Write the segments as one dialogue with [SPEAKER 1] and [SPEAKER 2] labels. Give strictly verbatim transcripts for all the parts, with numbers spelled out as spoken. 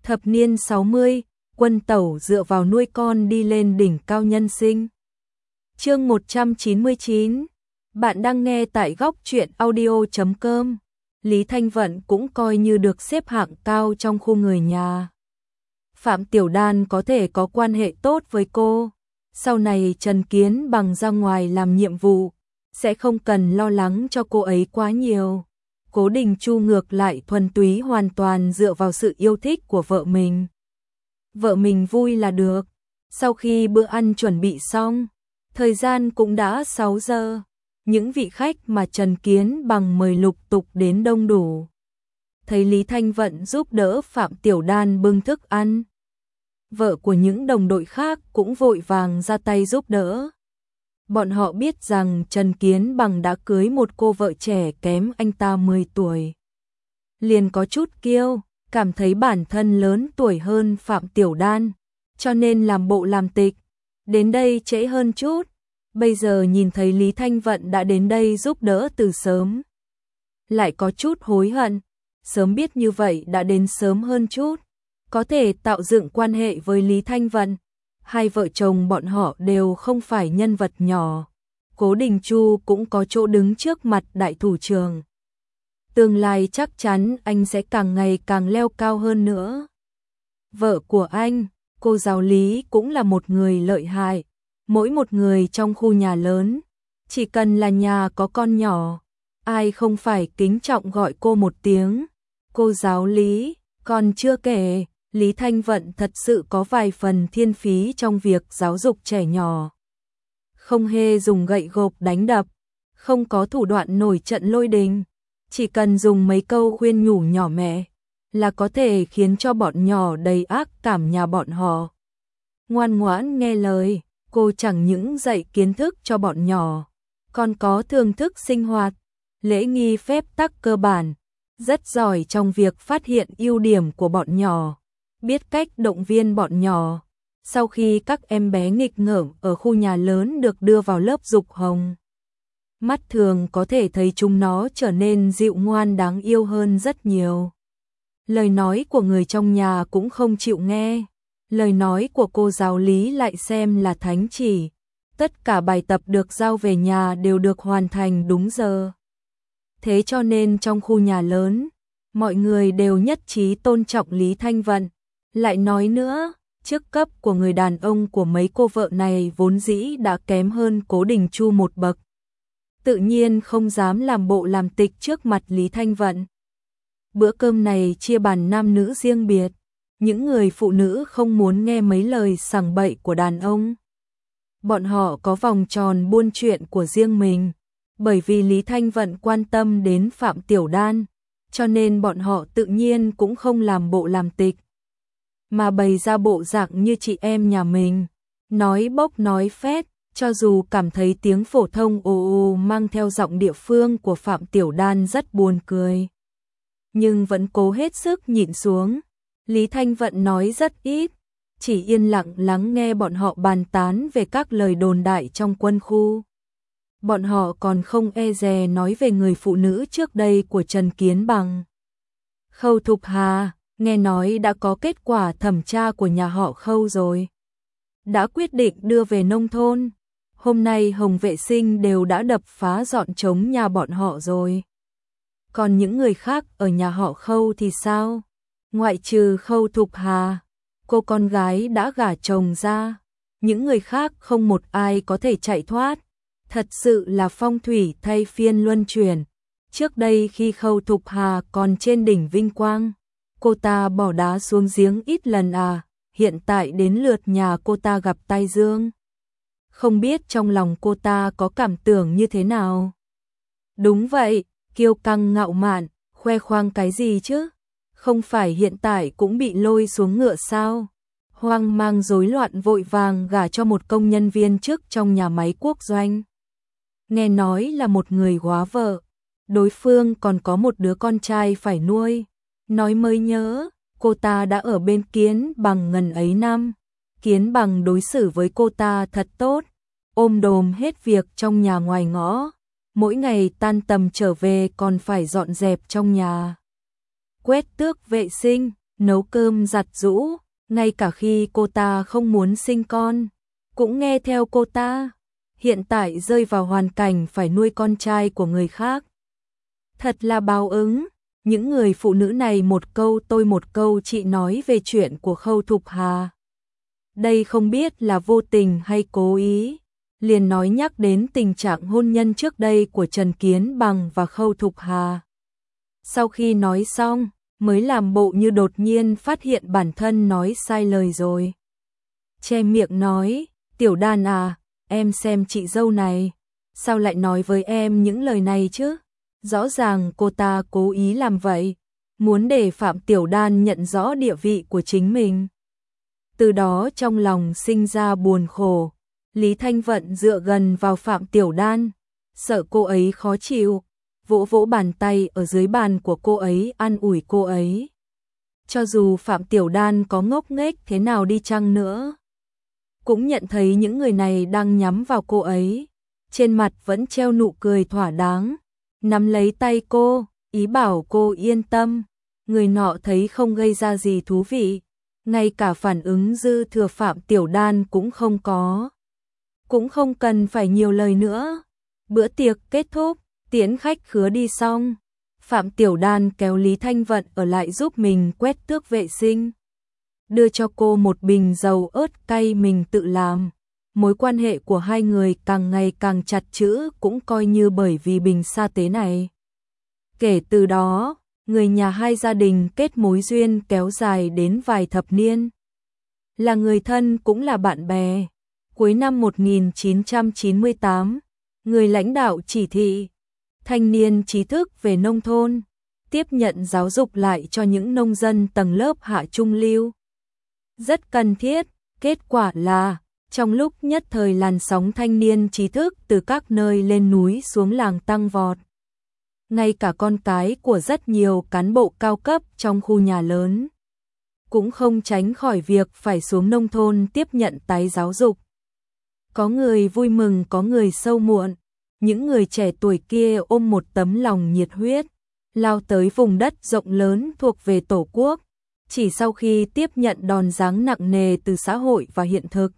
[SPEAKER 1] Thập niên sáu mươi, Quân Tẩu dựa vào nuôi con đi lên đỉnh cao nhân sinh. Chương một trăm chín mươi chín. Bạn đang nghe tại góc truyện audio chấm com. Lý Thanh Vận cũng coi như được xếp hạng cao trong khu người nhà. Phạm Tiểu Đan có thể có quan hệ tốt với cô. Sau này Trần Kiến Bằng ra ngoài làm nhiệm vụ, sẽ không cần lo lắng cho cô ấy quá nhiều. Cố Đình Chu ngược lại thuần túy hoàn toàn dựa vào sự yêu thích của vợ mình. Vợ mình vui là được. Sau khi bữa ăn chuẩn bị xong, thời gian cũng đã sáu giờ. Những vị khách mà Trần Kiến Bằng mời lục tục đến đông đủ. Thấy Lý Thanh Vận giúp đỡ Phạm Tiểu Đan bưng thức ăn, vợ của những đồng đội khác cũng vội vàng ra tay giúp đỡ. Bọn họ biết rằng Trần Kiến Bằng đã cưới một cô vợ trẻ kém anh ta mười tuổi. Liền có chút kiêu, cảm thấy bản thân lớn tuổi hơn Phạm Tiểu Đan, cho nên làm bộ làm tịch. Đến đây trễ hơn chút, bây giờ nhìn thấy Lý Thanh Vận đã đến đây giúp đỡ từ sớm. Lại có chút hối hận, sớm biết như vậy đã đến sớm hơn chút, có thể tạo dựng quan hệ với Lý Thanh Vận. Hai vợ chồng bọn họ đều không phải nhân vật nhỏ. Cố Đình Chu cũng có chỗ đứng trước mặt đại thủ trưởng. Tương lai chắc chắn anh sẽ càng ngày càng leo cao hơn nữa. Vợ của anh, cô giáo Lý cũng là một người lợi hại. Mỗi một người trong khu nhà lớn, chỉ cần là nhà có con nhỏ, ai không phải kính trọng gọi cô một tiếng cô giáo Lý. Còn chưa kể, Lý Thanh Vận thật sự có vài phần thiên phí trong việc giáo dục trẻ nhỏ. Không hề dùng gậy gộc đánh đập, không có thủ đoạn nổi trận lôi đình, chỉ cần dùng mấy câu khuyên nhủ nhỏ mẹ là có thể khiến cho bọn nhỏ đầy ác cảm nhà bọn họ ngoan ngoãn nghe lời. Cô chẳng những dạy kiến thức cho bọn nhỏ, còn có thưởng thức sinh hoạt, lễ nghi phép tắc cơ bản, rất giỏi trong việc phát hiện ưu điểm của bọn nhỏ, biết cách động viên bọn nhỏ. Sau khi các em bé nghịch ngợm ở khu nhà lớn được đưa vào lớp dục hồng, mắt thường có thể thấy chúng nó trở nên dịu ngoan đáng yêu hơn rất nhiều. Lời nói của người trong nhà cũng không chịu nghe, lời nói của cô giáo Lý lại xem là thánh chỉ. Tất cả bài tập được giao về nhà đều được hoàn thành đúng giờ. Thế cho nên trong khu nhà lớn, mọi người đều nhất trí tôn trọng Lý Thanh Vận. Lại nói nữa, chức cấp của người đàn ông của mấy cô vợ này vốn dĩ đã kém hơn Cố Đình Chu một bậc. Tự nhiên không dám làm bộ làm tịch trước mặt Lý Thanh Vận. Bữa cơm này chia bàn nam nữ riêng biệt. Những người phụ nữ không muốn nghe mấy lời sằng bậy của đàn ông. Bọn họ có vòng tròn buôn chuyện của riêng mình. Bởi vì Lý Thanh Vận quan tâm đến Phạm Tiểu Đan, cho nên bọn họ tự nhiên cũng không làm bộ làm tịch, mà bày ra bộ dạng như chị em nhà mình, nói bốc nói phét. Cho dù cảm thấy tiếng phổ thông ồ ồ mang theo giọng địa phương của Phạm Tiểu Đan rất buồn cười, nhưng vẫn cố hết sức nhịn xuống. Lý Thanh Vận nói rất ít, chỉ yên lặng lắng nghe bọn họ bàn tán về các lời đồn đại trong quân khu. Bọn họ còn không e dè nói về người phụ nữ trước đây của Trần Kiến Bằng. Khâu Thục Hà, nghe nói đã có kết quả thẩm tra của nhà họ Khâu rồi. Đã quyết định đưa về nông thôn. Hôm nay Hồng Vệ Sinh đều đã đập phá dọn trống nhà bọn họ rồi. Còn những người khác ở nhà họ Khâu thì sao? Ngoại trừ Khâu Thục Hà, cô con gái đã gả chồng ra, những người khác không một ai có thể chạy thoát. Thật sự là phong thủy thay phiên luân chuyển. Trước đây khi Khâu Thục Hà còn trên đỉnh vinh quang, cô ta bỏ đá xuống giếng ít lần à, hiện tại đến lượt nhà cô ta gặp tai dương. Không biết trong lòng cô ta có cảm tưởng như thế nào? Đúng vậy, kiêu căng ngạo mạn, khoe khoang cái gì chứ? Không phải hiện tại cũng bị lôi xuống ngựa sao? Hoang mang rối loạn vội vàng gả cho một công nhân viên chức trong nhà máy quốc doanh. Nghe nói là một người góa vợ, đối phương còn có một đứa con trai phải nuôi. Nói mới nhớ, cô ta đã ở bên Kiến Bằng ngần ấy năm. Kiến Bằng đối xử với cô ta thật tốt, ôm đồm hết việc trong nhà ngoài ngõ. Mỗi ngày tan tầm trở về còn phải dọn dẹp trong nhà, quét tước vệ sinh. nấu cơm giặt giũ, ngay cả khi cô ta không muốn sinh con, cũng nghe theo cô ta. Hiện tại rơi vào hoàn cảnh phải nuôi con trai của người khác. Thật là báo ứng. Những người phụ nữ này một câu tôi một câu chị nói về chuyện của Khâu Thục Hà. Đây không biết là vô tình hay cố ý. Liền nói nhắc đến tình trạng hôn nhân trước đây của Trần Kiến Bằng và Khâu Thục Hà. Sau khi nói xong, mới làm bộ như đột nhiên phát hiện bản thân nói sai lời rồi. Che miệng nói, Tiểu Đan à, em xem chị dâu này, sao lại nói với em những lời này chứ? Rõ ràng cô ta cố ý làm vậy, muốn để Phạm Tiểu Đan nhận rõ địa vị của chính mình. Từ đó trong lòng sinh ra buồn khổ, Lý Thanh Vận dựa gần vào Phạm Tiểu Đan, sợ cô ấy khó chịu, vỗ vỗ bàn tay ở dưới bàn của cô ấy an ủi cô ấy. Cho dù Phạm Tiểu Đan có ngốc nghếch thế nào đi chăng nữa, cũng nhận thấy những người này đang nhắm vào cô ấy, trên mặt vẫn treo nụ cười thỏa đáng, nắm lấy tay cô, ý bảo cô yên tâm, người nọ thấy không gây ra gì thú vị, ngay cả phản ứng dư thừa Phạm Tiểu Đan cũng không có. Cũng không cần phải nhiều lời nữa. Bữa tiệc kết thúc, tiễn khách khứa đi xong, Phạm Tiểu Đan kéo Lý Thanh Vận ở lại giúp mình quét tước vệ sinh, đưa cho cô một bình dầu ớt cay mình tự làm. Mối quan hệ của hai người càng ngày càng chặt chẽ cũng coi như bởi vì bình sa tế này. Kể từ đó, người nhà hai gia đình kết mối duyên kéo dài đến vài thập niên. Là người thân cũng là bạn bè. Cuối năm một nghìn chín trăm chín mươi tám, người lãnh đạo chỉ thị thanh niên trí thức về nông thôn, tiếp nhận giáo dục lại cho những nông dân tầng lớp hạ trung lưu. Rất cần thiết, kết quả là, trong lúc nhất thời làn sóng thanh niên trí thức từ các nơi lên núi xuống làng tăng vọt. Ngay cả con cái của rất nhiều cán bộ cao cấp trong khu nhà lớn cũng không tránh khỏi việc phải xuống nông thôn tiếp nhận tái giáo dục. Có người vui mừng, có người sâu muộn. Những người trẻ tuổi kia ôm một tấm lòng nhiệt huyết, lao tới vùng đất rộng lớn thuộc về Tổ quốc. Chỉ sau khi tiếp nhận đòn giáng nặng nề từ xã hội và hiện thực,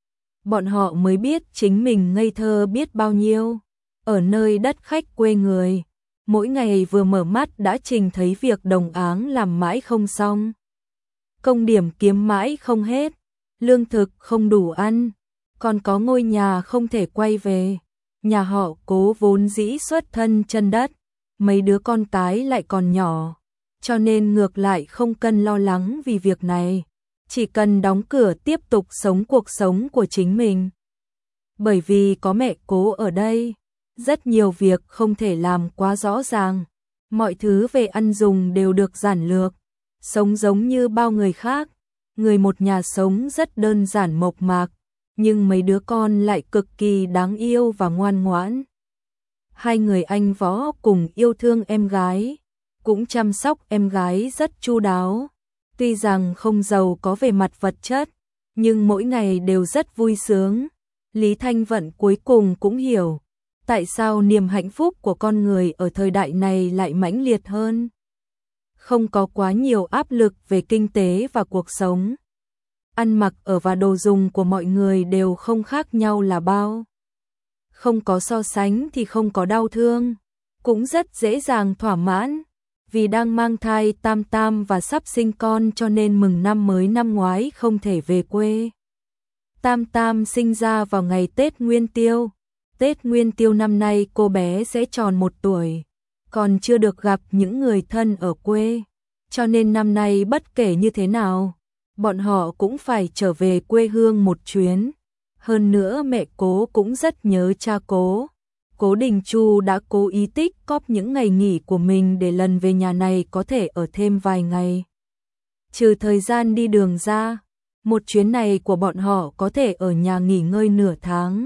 [SPEAKER 1] bọn họ mới biết chính mình ngây thơ biết bao nhiêu. Ở nơi đất khách quê người, mỗi ngày vừa mở mắt đã trình thấy việc đồng áng làm mãi không xong, công điểm kiếm mãi không hết, lương thực không đủ ăn, còn có ngôi nhà không thể quay về. Nhà họ Cố vốn dĩ xuất thân chân đất, mấy đứa con cái lại còn nhỏ, cho nên ngược lại không cần lo lắng vì việc này, chỉ cần đóng cửa tiếp tục sống cuộc sống của chính mình. Bởi vì có mẹ Cố ở đây, rất nhiều việc không thể làm quá rõ ràng, mọi thứ về ăn dùng đều được giản lược, sống giống như bao người khác, người một nhà sống rất đơn giản mộc mạc. Nhưng mấy đứa con lại cực kỳ đáng yêu và ngoan ngoãn. Hai người anh Võ cùng yêu thương em gái, cũng chăm sóc em gái rất chu đáo. Tuy rằng không giàu có về mặt vật chất, nhưng mỗi ngày đều rất vui sướng. Lý Thanh Vận cuối cùng cũng hiểu, tại sao niềm hạnh phúc của con người ở thời đại này lại mãnh liệt hơn. Không có quá nhiều áp lực về kinh tế và cuộc sống. Ăn mặc ở và đồ dùng của mọi người đều không khác nhau là bao. Không có so sánh thì không có đau thương, cũng rất dễ dàng thỏa mãn. Vì đang mang thai tam tam và sắp sinh con cho nên mừng năm mới năm ngoái không thể về quê. Tam tam sinh ra vào ngày Tết Nguyên Tiêu. Tết Nguyên Tiêu năm nay cô bé sẽ tròn một tuổi, còn chưa được gặp những người thân ở quê. Cho nên năm nay bất kể như thế nào, bọn họ cũng phải trở về quê hương một chuyến. Hơn nữa mẹ Cố cũng rất nhớ cha Cố. Cố Đình Chu đã cố ý tích cóp những ngày nghỉ của mình để lần về nhà này có thể ở thêm vài ngày. Trừ thời gian đi đường ra, một chuyến này của bọn họ có thể ở nhà nghỉ ngơi nửa tháng.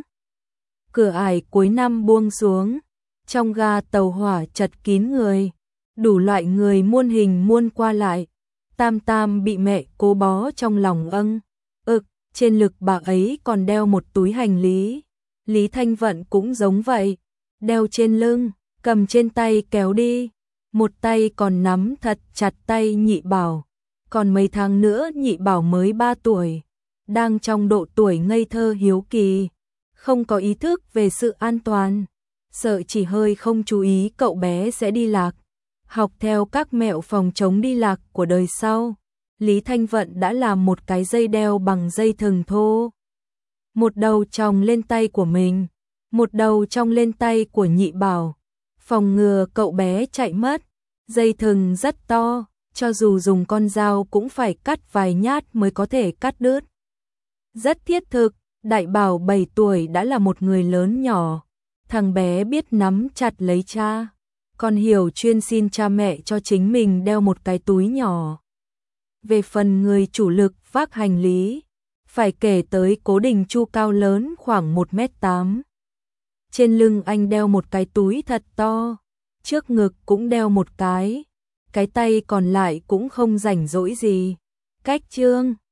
[SPEAKER 1] Cửa ải cuối năm buông xuống, trong ga tàu hỏa chật kín người, đủ loại người muôn hình muôn qua lại. Tam Tam bị mẹ Cố bó trong lòng âng, ực, trên ngực bà ấy còn đeo một túi hành lý. Lý Thanh Vận cũng giống vậy, đeo trên lưng, cầm trên tay kéo đi, một tay còn nắm thật chặt tay Nhị Bảo, Còn mấy tháng nữa Nhị Bảo mới ba tuổi, đang trong độ tuổi ngây thơ hiếu kỳ, không có ý thức về sự an toàn, sợ chỉ hơi không chú ý cậu bé sẽ đi lạc, học theo các mẹo phòng chống đi lạc của đời sau. Lý Thanh Vận đã làm một cái dây đeo bằng dây thừng thô. Một đầu chòng lên tay của mình, một đầu chòng lên tay của Nhị Bảo, phòng ngừa cậu bé chạy mất. Dây thừng rất to, cho dù dùng con dao cũng phải cắt vài nhát mới có thể cắt đứt. Rất thiết thực, Đại Bảo bảy tuổi đã là một người lớn nhỏ. Thằng bé biết nắm chặt lấy cha, còn hiểu chuyên xin cha mẹ cho chính mình đeo một cái túi nhỏ. Về phần người chủ lực vác hành lý, phải kể tới Cố Đình Chu cao lớn khoảng một mét tám. Trên lưng anh đeo một cái túi thật to, trước ngực cũng đeo một cái, cái tay còn lại cũng không rảnh rỗi gì. Cách Trương